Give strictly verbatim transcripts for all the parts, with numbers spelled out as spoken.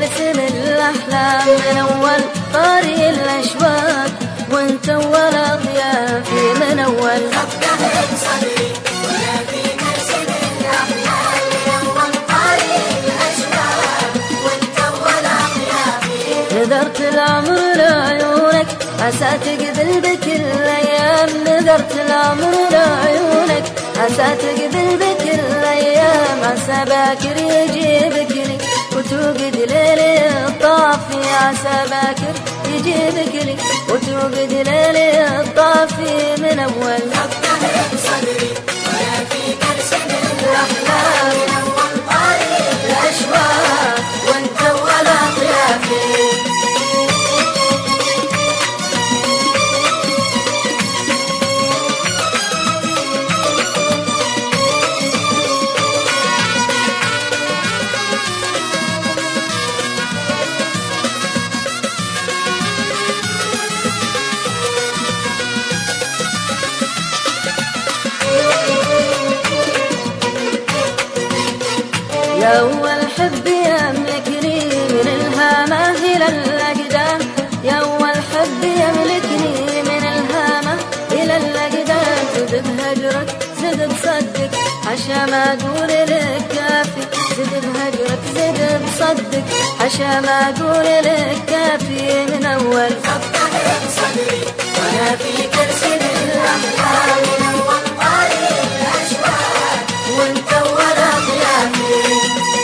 ترسم الأحلام من أول طريق الأشواق، وانت أول أضيافي من أول خطه صدري ولا في ترسم الأحلام من أول طريق الأشواق، وانت أول أضيافي. نذرت العمر لعيونك عسى تقبل بكل الأيام، نذرت العمر لعيونك عسى تقبل بكل الأيام، عسى باكر يجي بكري وتوقد ليلي الطافي، عسى باكر يجي بكري وتوقد ليلي الطافي من أول خطه صدري ولا في ترسم الأحلام من أول طريق الأشواق، وانت أول أضيافي. يا أول حب يملكني من الهامة إلى الأقدام، يا أول حب يملكني من الهامة إلى الأقدام، زد بهجرك زد بصدق حشا ما أقول لك كافي، زد بهجرك زد بصدق حشا ما أقول لك كافي من أول خطه صدري ولا في ترسم الأحلام من أول طريق الأشواق، وانت أول أضيافي.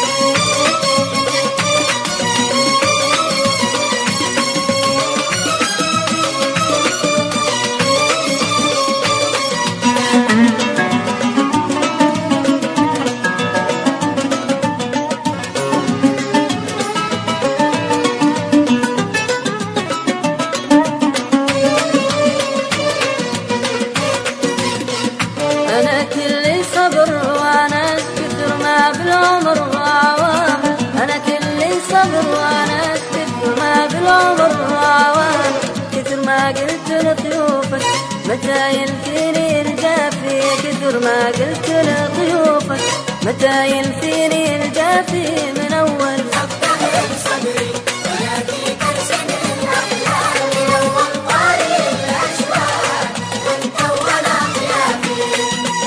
أنا كلي صبر وأنا كثر ما بالعمر عوام، أنا كلي صبر وأنا كثر ما بالعمر عوام، كثر ما قلت لضيوفك متى ينفيني رجافي، كثر ما قلت لضيوفك متى ينفيني رجافي من أول خطه صدري ولا في ترسم الأحلام من أول طريق الأشواق، وانت أول أضيافي.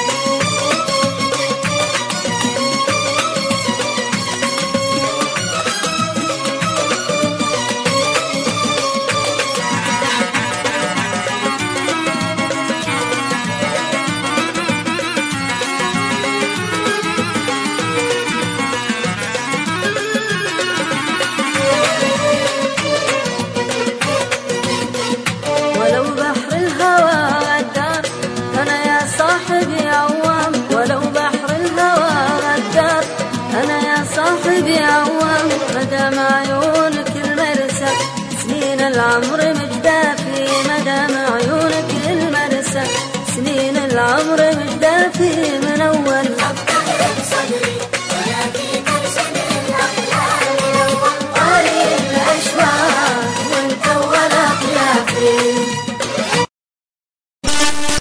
ولو بحر الهوى غدار أنا يا صاحبي عوام، ولو بحر الهوى غدار أنا يا صاحبي عوام، مدام عيونك المرسى سنين العمر مجدافي، مدام عيونك المرسى سنين العمر مجدافي.